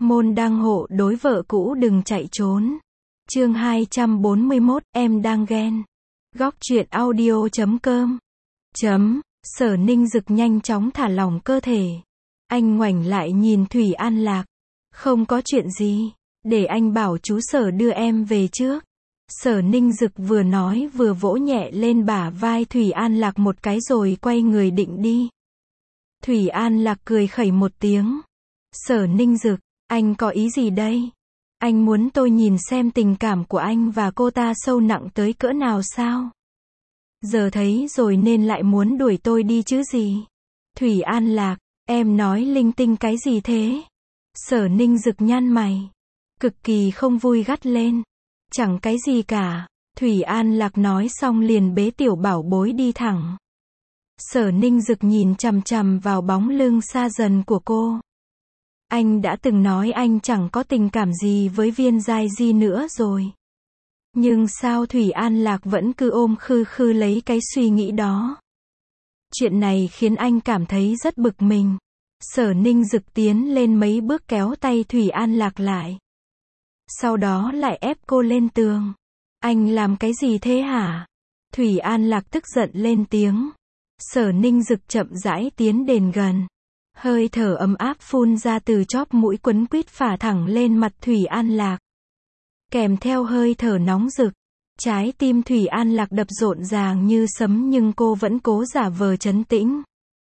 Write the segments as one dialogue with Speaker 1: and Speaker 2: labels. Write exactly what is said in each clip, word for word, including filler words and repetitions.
Speaker 1: Môn đăng hộ đối vợ cũ đừng chạy trốn. Chương hai trăm bốn mươi mốt, em đang ghen. Góc truyện audio chấm com. Chấm, Sở Ninh Dực nhanh chóng thả lỏng cơ thể. Anh ngoảnh lại nhìn Thủy An Lạc. Không có chuyện gì, để anh bảo chú Sở đưa em về trước. Sở Ninh Dực vừa nói vừa vỗ nhẹ lên bả vai Thủy An Lạc một cái rồi quay người định đi. Thủy An Lạc cười khẩy một tiếng. Sở Ninh Dực, anh có ý gì đây? Anh muốn tôi nhìn xem tình cảm của anh và cô ta sâu nặng tới cỡ nào sao? Giờ thấy rồi nên lại muốn đuổi tôi đi chứ gì? Thủy An Lạc, em nói linh tinh cái gì thế? Sở Ninh Dực nhăn mày, cực kỳ không vui gắt lên. Chẳng cái gì cả. Thủy An Lạc nói xong liền bế tiểu bảo bối đi thẳng. Sở Ninh Dực nhìn chằm chằm vào bóng lưng xa dần của cô. Anh đã từng nói anh chẳng có tình cảm gì với Viên Giai Di nữa rồi. Nhưng sao Thủy An Lạc vẫn cứ ôm khư khư lấy cái suy nghĩ đó. Chuyện này khiến anh cảm thấy rất bực mình. Sở Ninh Dực tiến lên mấy bước kéo tay Thủy An Lạc lại. Sau đó lại ép cô lên tường. Anh làm cái gì thế hả? Thủy An Lạc tức giận lên tiếng. Sở Ninh Dực chậm rãi tiến đến gần. Hơi thở ấm áp phun ra từ chóp mũi quấn quýt phả thẳng lên mặt Thủy An Lạc. Kèm theo hơi thở nóng rực. Trái tim Thủy An Lạc đập rộn ràng như sấm nhưng cô vẫn cố giả vờ trấn tĩnh.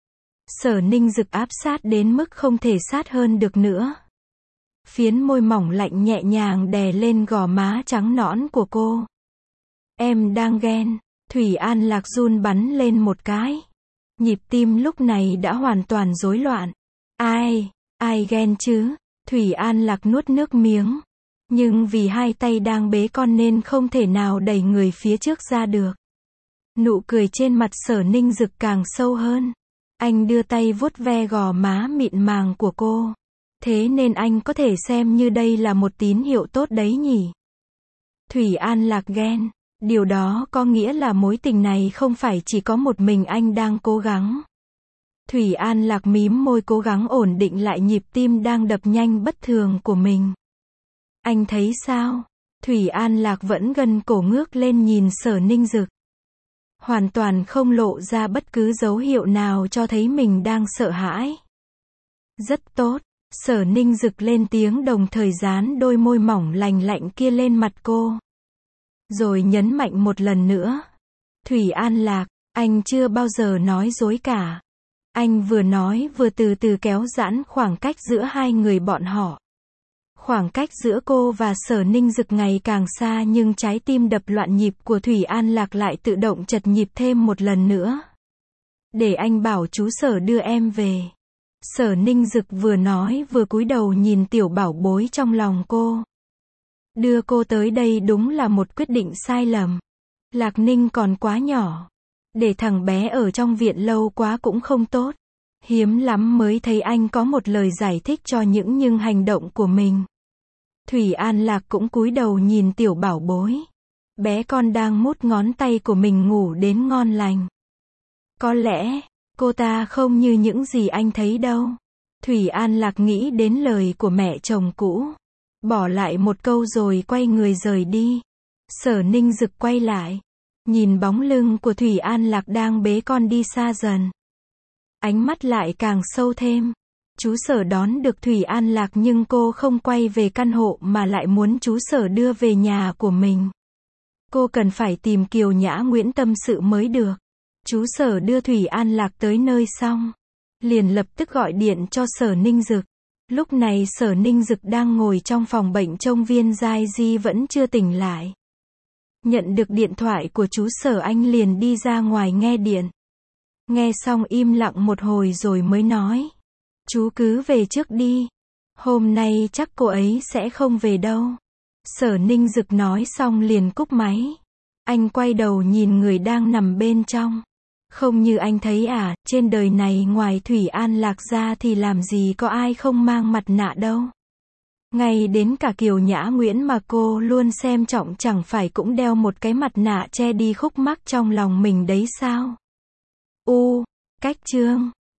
Speaker 1: Sở Ninh Dực áp sát đến mức không thể sát hơn được nữa. Phiến môi mỏng lạnh nhẹ nhàng đè lên gò má trắng nõn của cô. Em đang ghen. Thủy An Lạc run bắn lên một cái. Nhịp tim lúc này đã hoàn toàn rối loạn. Ai, ai ghen chứ? Thủy An Lạc nuốt nước miếng. Nhưng vì hai tay đang bế con nên không thể nào đẩy người phía trước ra được. Nụ cười trên mặt Sở Ninh Dực càng sâu hơn. Anh đưa tay vuốt ve gò má mịn màng của cô. Thế nên anh có thể xem như đây là một tín hiệu tốt đấy nhỉ? Thủy An Lạc ghen. Điều đó có nghĩa là mối tình này không phải chỉ có một mình anh đang cố gắng. Thủy An Lạc mím môi cố gắng ổn định lại nhịp tim đang đập nhanh bất thường của mình. Anh thấy sao? Thủy An Lạc vẫn gần cổ ngước lên nhìn Sở Ninh Dực. Hoàn toàn không lộ ra bất cứ dấu hiệu nào cho thấy mình đang sợ hãi. Rất tốt. Sở Ninh Dực lên tiếng đồng thời dán đôi môi mỏng lành lạnh kia lên mặt cô. Rồi nhấn mạnh một lần nữa. Thủy An Lạc, anh chưa bao giờ nói dối cả. Anh vừa nói vừa từ từ kéo giãn khoảng cách giữa hai người bọn họ. Khoảng cách giữa cô và Sở Ninh Dực ngày càng xa nhưng trái tim đập loạn nhịp của Thủy An Lạc lại tự động chật nhịp thêm một lần nữa. Để anh bảo chú Sở đưa em về. Sở Ninh Dực vừa nói vừa cúi đầu nhìn tiểu bảo bối trong lòng cô. Đưa cô tới đây đúng là một quyết định sai lầm. Lạc Ninh còn quá nhỏ. Để thằng bé ở trong viện lâu quá cũng không tốt. Hiếm lắm mới thấy anh có một lời giải thích cho những nhưng hành động của mình. Thủy An Lạc cũng cúi đầu nhìn tiểu bảo bối. Bé con đang mút ngón tay của mình ngủ đến ngon lành. Có lẽ, cô ta không như những gì anh thấy đâu. Thủy An Lạc nghĩ đến lời của mẹ chồng cũ. Bỏ lại một câu rồi quay người rời đi. Sở Ninh Dực quay lại. Nhìn bóng lưng của Thủy An Lạc đang bế con đi xa dần. Ánh mắt lại càng sâu thêm. Chú Sở đón được Thủy An Lạc nhưng cô không quay về căn hộ mà lại muốn chú Sở đưa về nhà của mình. Cô cần phải tìm Kiều Nhã Nguyễn tâm sự mới được. Chú Sở đưa Thủy An Lạc tới nơi xong. Liền lập tức gọi điện cho Sở Ninh Dực. Lúc này Sở Ninh Dực đang ngồi trong phòng bệnh trông Viên Giai Di vẫn chưa tỉnh lại. Nhận được điện thoại của chú Sở anh liền đi ra ngoài nghe điện. Nghe xong im lặng một hồi rồi mới nói. Chú cứ về trước đi. Hôm nay chắc cô ấy sẽ không về đâu. Sở Ninh Dực nói xong liền cúp máy. Anh quay đầu nhìn người đang nằm bên trong. Không như anh thấy à, trên đời này ngoài Thủy An Lạc ra thì làm gì có ai không mang mặt nạ đâu. Ngay đến cả Kiều Nhã Nguyễn mà cô luôn xem trọng chẳng phải cũng đeo một cái mặt nạ che đi khúc mắc trong lòng mình đấy sao? U, cách chương.